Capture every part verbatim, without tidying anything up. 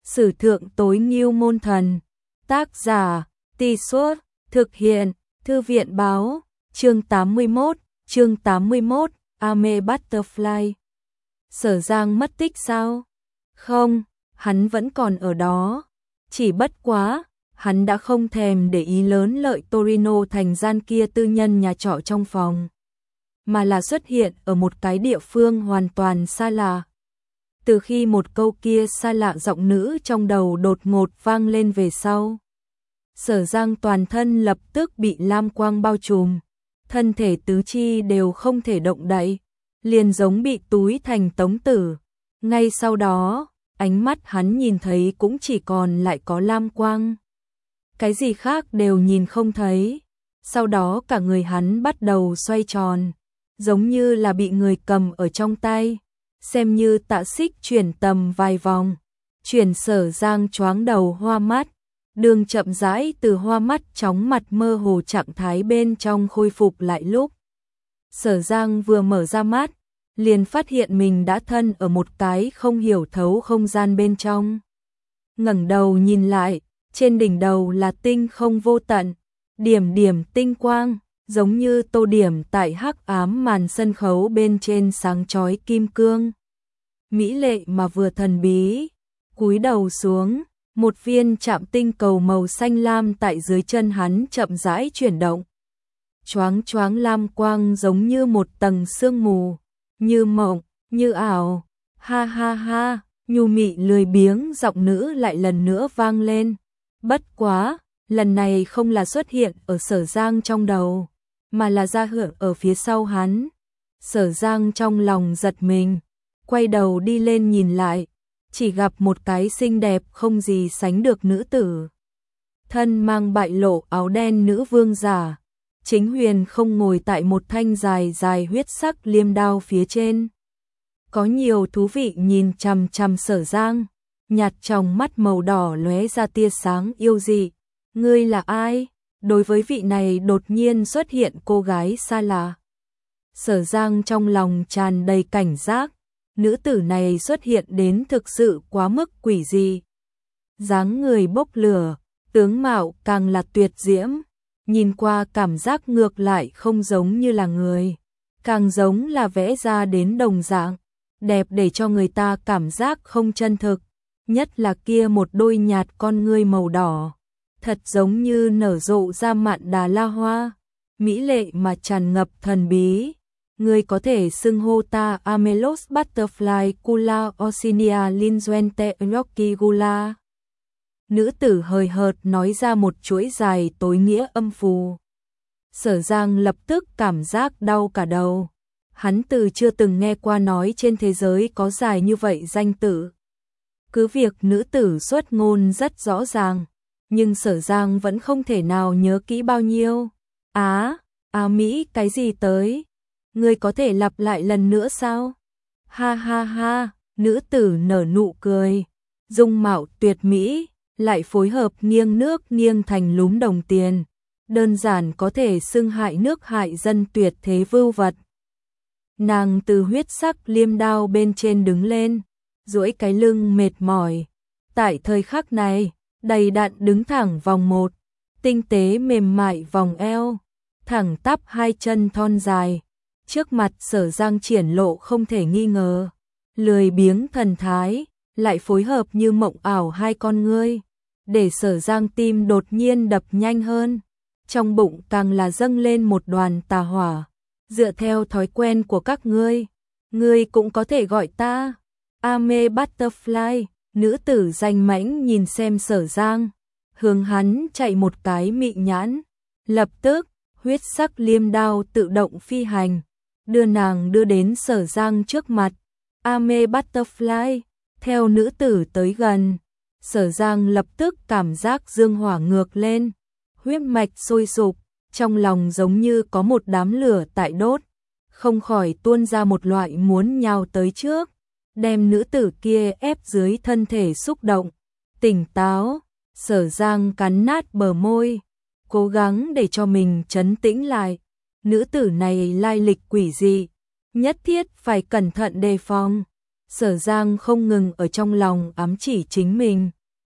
Sử thượng tối ngưu môn thần. Tác giả, Tì Suốt, thực hiện, Thư viện báo, chương tám mươi mốt, chương tám mươi mốt, Ame Butterfly. Sở Giang mất tích sao? Không, hắn vẫn còn ở đó. Chỉ bất quá, hắn đã không thèm để ý lớn lợi Torino thành gian kia tư nhân nhà trọ trong phòng, mà là xuất hiện ở một cái địa phương hoàn toàn xa lạ. Từ khi một câu kia xa lạ giọng nữ trong đầu đột ngột vang lên về sau, Sở Giang toàn thân lập tức bị lam quang bao trùm, thân thể tứ chi đều không thể động đậy, liền giống bị túi thành tống tử. Ngay sau đó, ánh mắt hắn nhìn thấy cũng chỉ còn lại có lam quang. Cái gì khác đều nhìn không thấy. Sau đó cả người hắn bắt đầu xoay tròn, giống như là bị người cầm ở trong tay, xem như tạ xích chuyển tầm vài vòng, chuyển Sở Giang choáng đầu hoa mắt, đường chậm rãi từ hoa mắt chóng mặt mơ hồ trạng thái bên trong khôi phục lại lúc. Sở Giang vừa mở ra mắt, liền phát hiện mình đã thân ở một cái không hiểu thấu không gian bên trong. Ngẩng đầu nhìn lại, trên đỉnh đầu là tinh không vô tận, điểm điểm tinh quang, giống như tô điểm tại hắc ám màn sân khấu bên trên sáng chói kim cương. Mỹ lệ mà vừa thần bí, cúi đầu xuống, một viên chạm tinh cầu màu xanh lam tại dưới chân hắn chậm rãi chuyển động. Choáng choáng lam quang giống như một tầng sương mù, như mộng, như ảo. Ha ha ha, nhu mị lười biếng giọng nữ lại lần nữa vang lên. Bất quá, lần này không là xuất hiện ở Sở Giang trong đầu, mà là ra hưởng ở phía sau hắn. Sở Giang trong lòng giật mình, quay đầu đi lên nhìn lại, chỉ gặp một cái xinh đẹp không gì sánh được nữ tử. Thân mang bại lộ áo đen nữ vương giả, chính huyền không ngồi tại một thanh dài dài huyết sắc liêm đao phía trên. Có nhiều thú vị nhìn chằm chằm Sở Giang, nhạt trong mắt màu đỏ lóe ra tia sáng yêu dị. Ngươi là ai? Đối với vị này đột nhiên xuất hiện cô gái xa lạ, Sở Giang trong lòng tràn đầy cảnh giác. Nữ tử này xuất hiện đến thực sự quá mức quỷ dị. Dáng người bốc lửa, tướng mạo càng là tuyệt diễm, nhìn qua cảm giác ngược lại không giống như là người, càng giống là vẽ ra đến đồng dạng, đẹp để cho người ta cảm giác không chân thực, nhất là kia một đôi nhạt con ngươi màu đỏ, thật giống như nở rộ ra mạn đà la hoa, mỹ lệ mà tràn ngập thần bí. Ngươi có thể xưng hô ta Amelos Butterfly Kula Osinia Linzuente Rocky Gula. Nữ tử hời hợt nói ra một chuỗi dài tối nghĩa âm phù. Sở Giang lập tức cảm giác đau cả đầu. Hắn từ chưa từng nghe qua nói trên thế giới có dài như vậy danh tử. Cứ việc nữ tử xuất ngôn rất rõ ràng, nhưng Sở Giang vẫn không thể nào nhớ kỹ bao nhiêu. Á, Á Mỹ cái gì tới? Ngươi có thể lặp lại lần nữa sao? Ha ha ha, nữ tử nở nụ cười, dung mạo tuyệt mỹ, lại phối hợp nghiêng nước nghiêng thành lúm đồng tiền, đơn giản có thể xưng hại nước hại dân tuyệt thế vưu vật. Nàng từ huyết sắc liêm đao bên trên đứng lên, duỗi cái lưng mệt mỏi. Tại thời khắc này, đầy đặn đứng thẳng vòng một, tinh tế mềm mại vòng eo, thẳng tắp hai chân thon dài. Trước mặt Sở Giang triển lộ không thể nghi ngờ, lười biếng thần thái, lại phối hợp như mộng ảo hai con ngươi, để Sở Giang tim đột nhiên đập nhanh hơn, trong bụng càng là dâng lên một đoàn tà hỏa. Dựa theo thói quen của các ngươi, ngươi cũng có thể gọi ta Ame Butterfly. Nữ tử danh mãnh nhìn xem Sở Giang, hướng hắn chạy một cái mị nhãn, lập tức huyết sắc liêm đao tự động phi hành, đưa nàng đưa đến Sở Giang trước mặt. Ame Butterfly. Theo nữ tử tới gần, Sở Giang lập tức cảm giác dương hỏa ngược lên, huyết mạch sôi sục, trong lòng giống như có một đám lửa tại đốt, không khỏi tuôn ra một loại muốn nhào tới trước, đem nữ tử kia ép dưới thân thể xúc động. Tỉnh táo, Sở Giang cắn nát bờ môi, cố gắng để cho mình trấn tĩnh lại. Nữ tử này lai lịch quỷ dị, nhất thiết phải cẩn thận đề phòng. Sở Giang không ngừng ở trong lòng ám chỉ chính mình,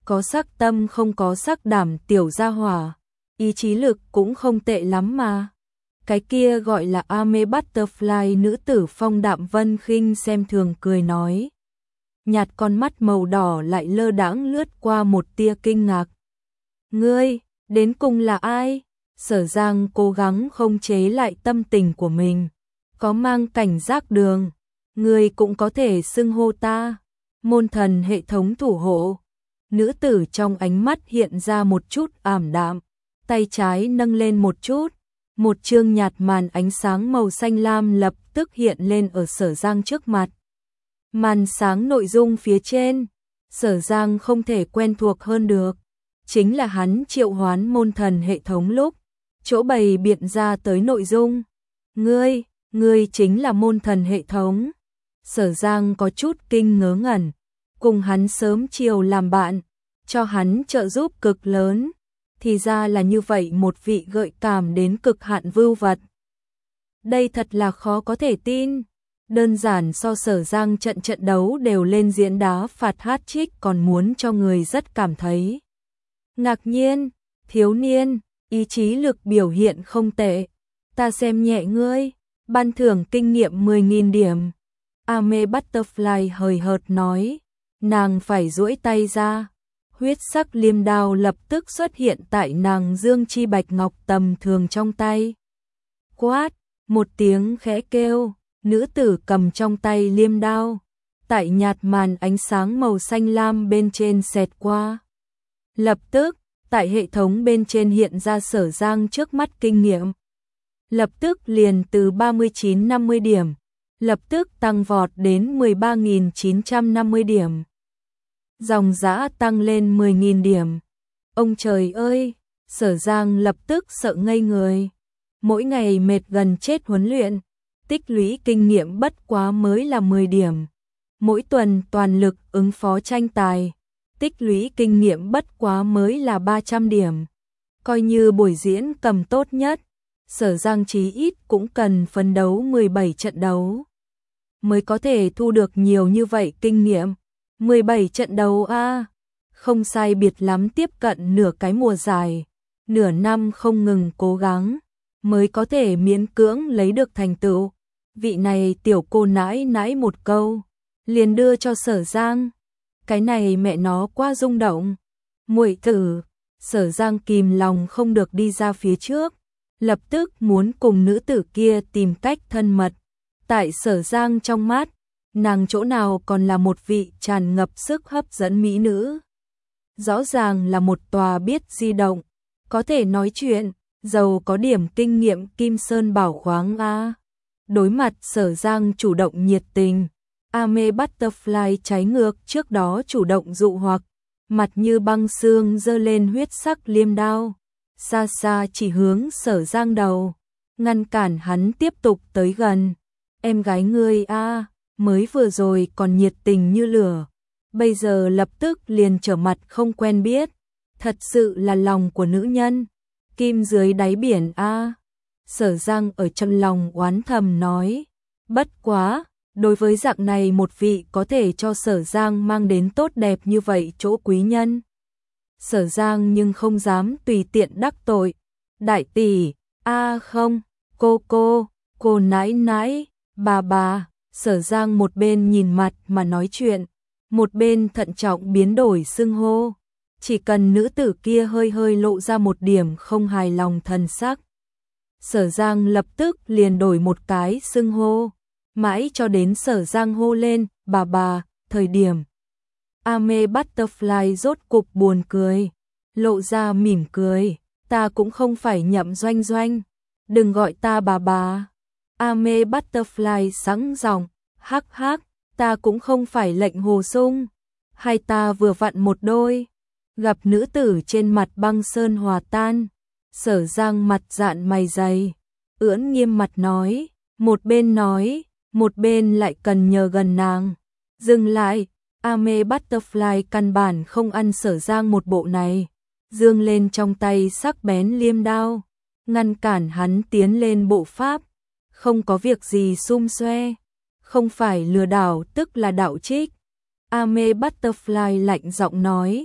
có sắc tâm không có sắc đảm tiểu gia hỏa, ý chí lực cũng không tệ lắm mà. Cái kia gọi là Ame Butterfly nữ tử Phong Đạm Vân khinh xem thường cười nói. Nhạt con mắt màu đỏ lại lơ đãng lướt qua một tia kinh ngạc. Ngươi, đến cùng là ai? Sở Giang cố gắng không chế lại tâm tình của mình. Có mang cảnh giác đường. Ngươi cũng có thể xưng hô ta. Môn thần hệ thống thủ hộ. Nữ tử trong ánh mắt hiện ra một chút ảm đạm. Tay trái nâng lên một chút. Một chương nhạt màn ánh sáng màu xanh lam lập tức hiện lên ở Sở Giang trước mặt. Màn sáng nội dung phía trên. Sở Giang không thể quen thuộc hơn được. Chính là hắn triệu hoán môn thần hệ thống lúc. Chỗ bày biện ra tới nội dung. Ngươi, ngươi chính là môn thần hệ thống. Sở Giang có chút kinh ngớ ngẩn. Cùng hắn sớm chiều làm bạn. Cho hắn trợ giúp cực lớn. Thì ra là như vậy một vị gợi cảm đến cực hạn vưu vật. Đây thật là khó có thể tin. Đơn giản so Sở Giang trận trận đấu đều lên diễn đá phạt hat-trick còn muốn cho người rất cảm thấy. Ngạc nhiên, thiếu niên, ý chí lực biểu hiện không tệ. Ta xem nhẹ ngươi, ban thưởng kinh nghiệm mười nghìn điểm. Ame Butterfly hời hợt nói, nàng phải duỗi tay ra. Huyết sắc liêm đao lập tức xuất hiện tại nàng dương chi bạch ngọc tầm thường trong tay. Quát, một tiếng khẽ kêu, nữ tử cầm trong tay liêm đao. Tại nhạt màn ánh sáng màu xanh lam bên trên xẹt qua. Lập tức, tại hệ thống bên trên hiện ra Sở Giang trước mắt kinh nghiệm. Lập tức liền từ ba mươi chín năm mươi điểm, lập tức tăng vọt đến mười ba nghìn chín trăm năm mươi điểm. Dòng dã tăng lên mười nghìn điểm. Ông trời ơi, Sở Giang lập tức sợ ngây người. Mỗi ngày mệt gần chết huấn luyện, tích lũy kinh nghiệm bất quá mới là mười điểm. Mỗi tuần toàn lực ứng phó tranh tài, tích lũy kinh nghiệm bất quá mới là ba trăm điểm. Coi như buổi diễn cầm tốt nhất, Sở Giang chí ít cũng cần phấn đấu mười bảy trận đấu mới có thể thu được nhiều như vậy kinh nghiệm. mười bảy trận đấu a, à, không sai biệt lắm tiếp cận nửa cái mùa giải, nửa năm không ngừng cố gắng mới có thể miễn cưỡng lấy được thành tựu. Vị này tiểu cô nãi nãi một câu, liền đưa cho Sở Giang. Cái này mẹ nó quá rung động. Muội tử, Sở Giang kìm lòng không được đi ra phía trước, lập tức muốn cùng nữ tử kia tìm cách thân mật. Tại Sở Giang trong mắt, nàng chỗ nào còn là một vị tràn ngập sức hấp dẫn mỹ nữ. Rõ ràng là một tòa biết di động, có thể nói chuyện, giàu có điểm kinh nghiệm Kim Sơn bảo khoáng a. Đối mặt Sở Giang chủ động nhiệt tình, Ame Butterfly trái ngược trước đó chủ động dụ hoặc, mặt như băng xương giơ lên huyết sắc liêm đao, xa xa chỉ hướng Sở Giang đầu, ngăn cản hắn tiếp tục tới gần. Em gái ngươi a, mới vừa rồi còn nhiệt tình như lửa, bây giờ lập tức liền trở mặt không quen biết, thật sự là lòng của nữ nhân, kim dưới đáy biển a. Sở Giang ở trong lòng oán thầm nói, bất quá, đối với dạng này một vị có thể cho Sở Giang mang đến tốt đẹp như vậy chỗ quý nhân. Sở Giang nhưng không dám tùy tiện đắc tội. Đại tỷ, a không, cô cô, cô nãi nãi, bà bà. Sở Giang một bên nhìn mặt mà nói chuyện, một bên thận trọng biến đổi xưng hô. Chỉ cần nữ tử kia hơi hơi lộ ra một điểm không hài lòng thần sắc, Sở Giang lập tức liền đổi một cái xưng hô, mãi cho đến Sở Giang hô lên, bà bà, thời điểm. Ame Butterfly rốt cục buồn cười, lộ ra mỉm cười, ta cũng không phải Nhậm Doanh Doanh, đừng gọi ta bà bà. Ame Butterfly sẵn giọng, hắc hắc, ta cũng không phải Lệnh Hồ Sung, hai ta vừa vặn một đôi. Gặp nữ tử trên mặt băng sơn hòa tan, Sở Giang mặt dạn mày dày, ưỡn nghiêm mặt nói, một bên nói, một bên lại cần nhờ gần nàng. Dừng lại, Ame Butterfly căn bản không ăn Sở Giang một bộ này, dương lên trong tay sắc bén liêm đao, ngăn cản hắn tiến lên bộ pháp, không có việc gì xum xoe, không phải lừa đảo tức là đạo trích. Ame Butterfly lạnh giọng nói,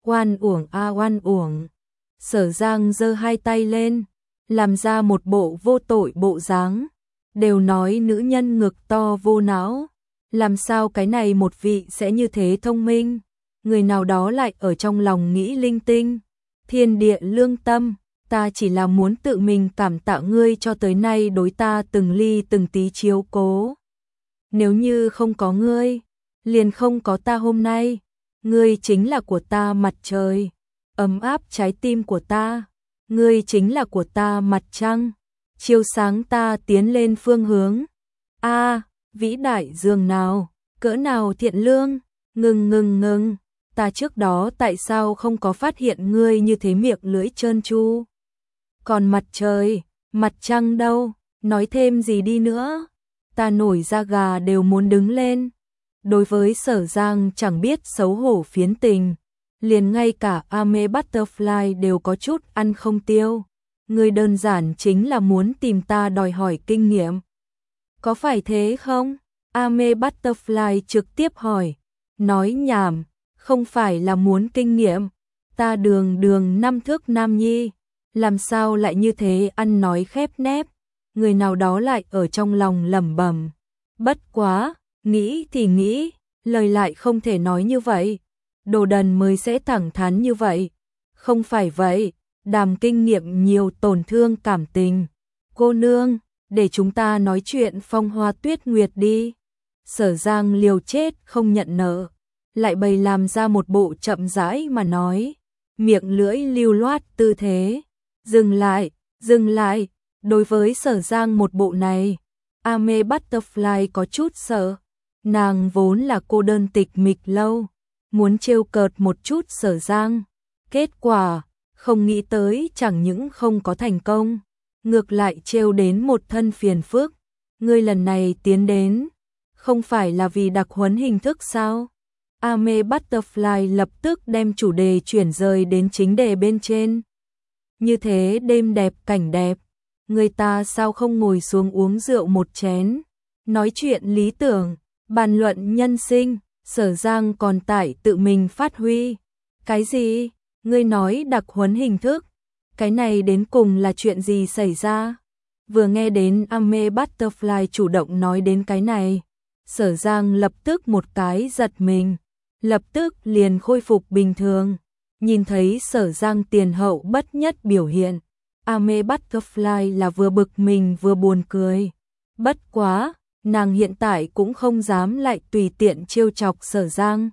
Oan uổng a oan uổng. Sở Giang giơ hai tay lên, làm ra một bộ vô tội bộ dáng. Đều nói nữ nhân ngực to vô não, làm sao cái này một vị sẽ như thế thông minh. Người nào đó lại ở trong lòng nghĩ linh tinh. Thiên địa lương tâm, ta chỉ là muốn tự mình cảm tạ ngươi cho tới nay đối ta từng ly từng tí chiếu cố. Nếu như không có ngươi, liền không có ta hôm nay. Ngươi chính là của ta mặt trời, ấm áp trái tim của ta. Ngươi chính là của ta mặt trăng, chiếu sáng ta tiến lên phương hướng. A, à, vĩ đại dường nào, cỡ nào thiện lương. Ngừng ngừng ngừng, ta trước đó tại sao không có phát hiện ngươi như thế miệng lưỡi trơn tru. Còn mặt trời, mặt trăng đâu, nói thêm gì đi nữa. Ta nổi da gà đều muốn đứng lên. Đối với Sở Giang chẳng biết xấu hổ phiến tình, liền ngay cả Ame Butterfly đều có chút ăn không tiêu. Người đơn giản chính là muốn tìm ta đòi hỏi kinh nghiệm. Có phải thế không? Ame Butterfly trực tiếp hỏi. Nói nhảm, không phải là muốn kinh nghiệm. Ta đường đường năm thước nam nhi, làm sao lại như thế ăn nói khép nép. Người nào đó lại ở trong lòng lẩm bẩm. Bất quá, nghĩ thì nghĩ, lời lại không thể nói như vậy. Đồ đần mới sẽ thẳng thắn như vậy. Không phải vậy, đàm kinh nghiệm nhiều tổn thương cảm tình. Cô nương, để chúng ta nói chuyện phong hoa tuyết nguyệt đi. Sở Giang liều chết không nhận nợ, lại bày làm ra một bộ chậm rãi mà nói. Miệng lưỡi lưu loát tư thế. Dừng lại, dừng lại. Đối với Sở Giang một bộ này, Ame Butterfly có chút sợ. Nàng vốn là cô đơn tịch mịch lâu, muốn trêu cợt một chút Sở Giang. Kết quả, không nghĩ tới chẳng những không có thành công, ngược lại trêu đến một thân phiền phức. Ngươi lần này tiến đến, không phải là vì đặc huấn hình thức sao? Ame Butterfly lập tức đem chủ đề chuyển rời đến chính đề bên trên. Như thế đêm đẹp cảnh đẹp, người ta sao không ngồi xuống uống rượu một chén, nói chuyện lý tưởng, bàn luận nhân sinh. Sở Giang còn tại tự mình phát huy. Cái gì? Ngươi nói đặc huấn hình thức? Cái này đến cùng là chuyện gì xảy ra? Vừa nghe đến Ame Butterfly chủ động nói đến cái này, Sở Giang lập tức một cái giật mình, lập tức liền khôi phục bình thường. Nhìn thấy Sở Giang tiền hậu bất nhất biểu hiện, Ame Butterfly là vừa bực mình vừa buồn cười. Bất quá, nàng hiện tại cũng không dám lại tùy tiện trêu chọc Sở Giang.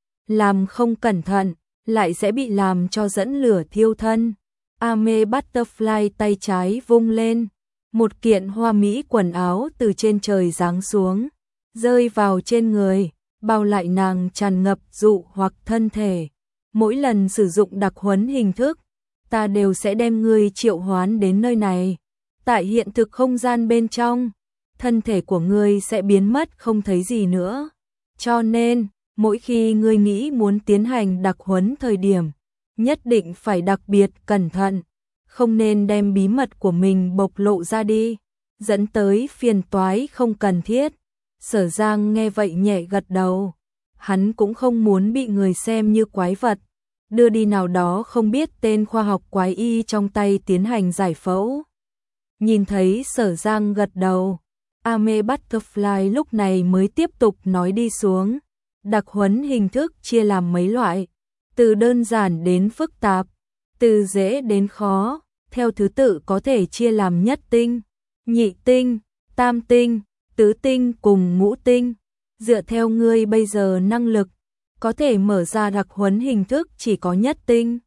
Làm không cẩn thận, lại sẽ bị làm cho dẫn lửa thiêu thân. Ame Butterfly tay trái vung lên, một kiện hoa mỹ quần áo từ trên trời giáng xuống, rơi vào trên người, bao lại nàng tràn ngập dụ hoặc thân thể. Mỗi lần sử dụng đặc huấn hình thức, ta đều sẽ đem ngươi triệu hoán đến nơi này. Tại hiện thực không gian bên trong, thân thể của ngươi sẽ biến mất không thấy gì nữa. Cho nên, mỗi khi ngươi nghĩ muốn tiến hành đặc huấn thời điểm, nhất định phải đặc biệt cẩn thận, không nên đem bí mật của mình bộc lộ ra đi, dẫn tới phiền toái không cần thiết. Sở Giang nghe vậy nhẹ gật đầu, hắn cũng không muốn bị người xem như quái vật, đưa đi nào đó không biết tên khoa học quái y trong tay tiến hành giải phẫu. Nhìn thấy Sở Giang gật đầu, Ame Butterfly lúc này mới tiếp tục nói đi xuống. Đặc huấn hình thức chia làm mấy loại, từ đơn giản đến phức tạp, từ dễ đến khó, theo thứ tự có thể chia làm nhất tinh, nhị tinh, tam tinh, tứ tinh cùng ngũ tinh. Dựa theo ngươi bây giờ năng lực, có thể mở ra đặc huấn hình thức chỉ có nhất tinh.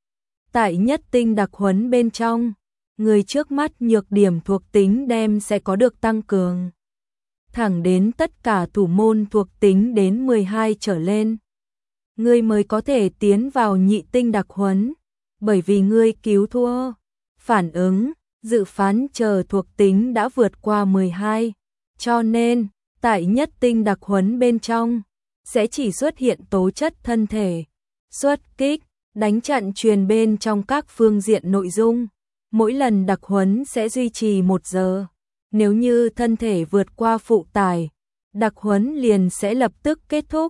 Tại nhất tinh đặc huấn bên trong, người trước mắt nhược điểm thuộc tính đem sẽ có được tăng cường, thẳng đến tất cả thủ môn thuộc tính đến mười hai trở lên. Ngươi mới có thể tiến vào nhị tinh đặc huấn, bởi vì ngươi cứu thua, phản ứng, dự phán chờ thuộc tính đã vượt qua mười hai, cho nên, tại nhất tinh đặc huấn bên trong, sẽ chỉ xuất hiện tố chất thân thể, xuất kích, đánh trận truyền bên trong các phương diện nội dung. Mỗi lần đặc huấn sẽ duy trì một giờ. Nếu như thân thể vượt qua phụ tải, đặc huấn liền sẽ lập tức kết thúc.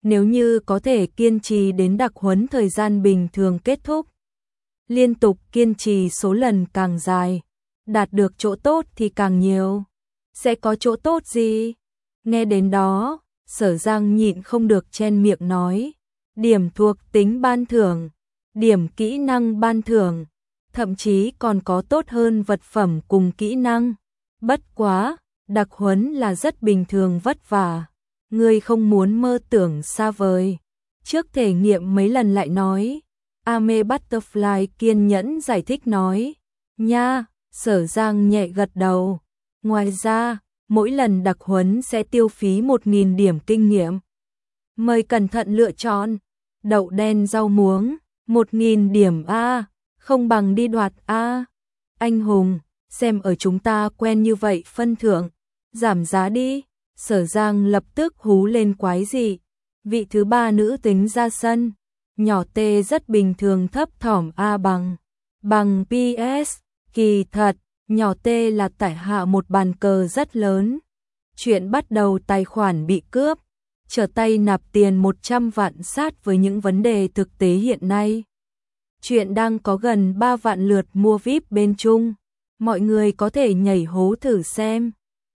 Nếu như có thể kiên trì đến đặc huấn thời gian bình thường kết thúc, liên tục kiên trì số lần càng dài, đạt được chỗ tốt thì càng nhiều. Sẽ có chỗ tốt gì? Nghe đến đó, Sở Giang nhịn không được chen miệng nói, điểm thuộc tính ban thưởng, điểm kỹ năng ban thưởng, thậm chí còn có tốt hơn vật phẩm cùng kỹ năng. Bất quá, đặc huấn là rất bình thường vất vả, ngươi không muốn mơ tưởng xa vời. Trước thể nghiệm mấy lần lại nói, Ame Butterfly kiên nhẫn giải thích nói, nha, Sở Giang nhẹ gật đầu. Ngoài ra, mỗi lần đặc huấn sẽ tiêu phí một nghìn điểm kinh nghiệm. Mời cẩn thận lựa chọn, đậu đen rau muống, một nghìn điểm A, không bằng đi đoạt A. Anh hùng, xem ở chúng ta quen như vậy phân thưởng, giảm giá đi. Sở Giang lập tức hú lên quái dị. Vị thứ ba nữ tính ra sân, nhỏ T rất bình thường thấp thỏm A bằng. Bằng pê ét, kỳ thật, nhỏ T là tải hạ một bàn cờ rất lớn. Chuyện bắt đầu tài khoản bị cướp, trở tay nạp tiền một trăm vạn sát với những vấn đề thực tế hiện nay. Chuyện đang có gần ba vạn lượt mua víp bên Trung, mọi người có thể nhảy hố thử xem.